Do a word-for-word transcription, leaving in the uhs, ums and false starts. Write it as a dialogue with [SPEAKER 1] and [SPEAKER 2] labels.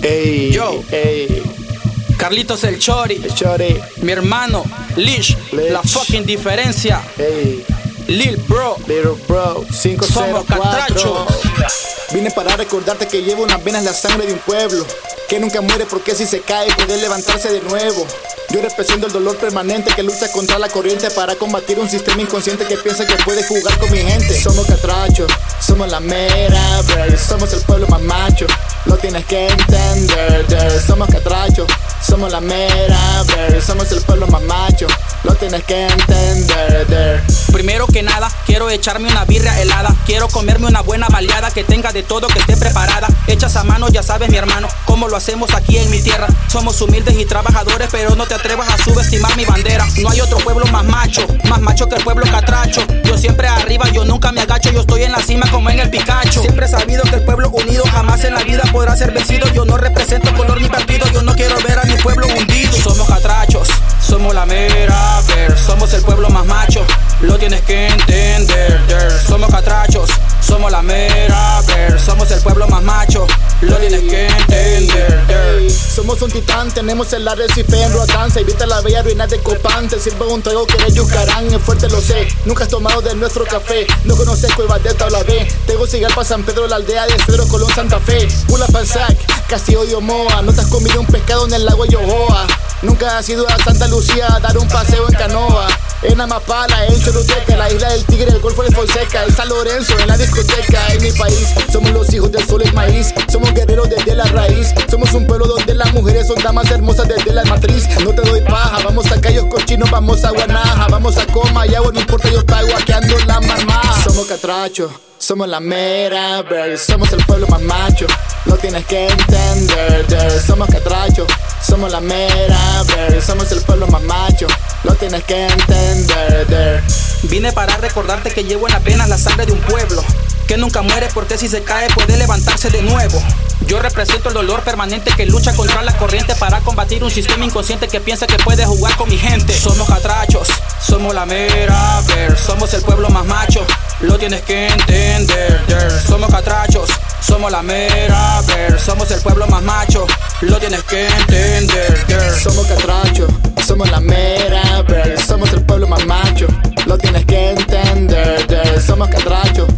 [SPEAKER 1] Ey,
[SPEAKER 2] Yo,
[SPEAKER 1] ey,
[SPEAKER 2] Carlitos el Chori,
[SPEAKER 1] el Chori,
[SPEAKER 2] mi hermano, Lish,
[SPEAKER 1] Lish.
[SPEAKER 2] la fucking diferencia,
[SPEAKER 1] ey,
[SPEAKER 2] Lil Bro,
[SPEAKER 1] Little Bro, cinco cero
[SPEAKER 2] Somos
[SPEAKER 1] cuatro.
[SPEAKER 2] catrachos.
[SPEAKER 1] Vine para recordarte que llevo unas venas la sangre de un pueblo que nunca muere porque si se cae puede levantarse de nuevo. Yo represento el dolor permanente que lucha contra la corriente para combatir un sistema inconsciente que piensa que puede jugar con mi gente. Somos catrachos, somos la mera, bro. Somos el pueblo más macho, lo tienes que entender, der. Somos catrachos, somos la mera, bro. Somos el pueblo más macho, lo tienes que entender, der.
[SPEAKER 2] Primero que nada, quiero echarme una birria helada. Quiero comerme una buena baleada que tenga de todo, que esté preparada. Hechas a mano, ya sabes mi hermano, cómo lo hacemos aquí en mi tierra. Somos humildes y trabajadores, pero no te atrevas a subestimar mi bandera. No hay otro pueblo más macho, más macho que el pueblo catracho. Yo siempre arriba, yo nunca me agacho. Yo estoy en la cima como en el Picacho. Siempre he sabido que el pueblo unido jamás en la vida podrá ser vencido. Yo no represento color ni partido, yo no quiero ver a mi pueblo hundido. Somos catrachos, somos la mera, ver. Somos el pueblo más macho, lo tienes que entender, der. Somos catrachos, somos la mera, ver. Somos el pueblo más macho, lo tienes que entender, der.
[SPEAKER 1] Somos un titán, tenemos el arrecife en Roatán. Se evita la bella ruina de Copán. Te sirvo un trago que de Yucarán. Es fuerte, lo sé, nunca has tomado de nuestro café. No conoces Cuevas de Tabla B. Tegucigalpa, San Pedro, la aldea de Cedro, Colón, Santa Fe. Pula Panzac, Castillo y Omoa. No te has comido un pescado en el lago de Yohoa. Nunca has ido a Santa Lucía a dar un paseo en canoa. En Amapala, en Choluteca, la isla del Tigre, el Golfo de Fonseca, en San Lorenzo, en la discoteca, en mi país. Somos los hijos del sol y el maíz, somos guerreros desde la raíz. Somos un pueblo donde las mujeres son damas hermosas desde la matriz. No te doy paja, vamos a callos cochinos, vamos a Guanaja, vamos a Coma y agua, no importa, yo pago aquí ando la mamá. Somos catrachos, somos la mera, bro. Somos el pueblo más macho, lo tienes que entender, der. Somos catrachos, somos la mera, bro. Somos el pueblo más macho, lo tienes que entender, der.
[SPEAKER 2] Vine para recordarte que llevo en las venas la sangre de un pueblo que nunca muere porque si se cae puede levantarse de nuevo. Yo represento el dolor permanente que lucha contra la corriente para combatir un sistema inconsciente que piensa que puede jugar con mi gente. Somos catrachos, somos la mera, ver. Somos el pueblo más macho, lo tienes que entender, der. Somos catrachos, somos la mera, ver. Somos el pueblo más macho, lo tienes que entender, der.
[SPEAKER 1] Somos catrachos, somos la mera, ver. Somos el pueblo más macho, lo tienes que entender, der. Somos catrachos,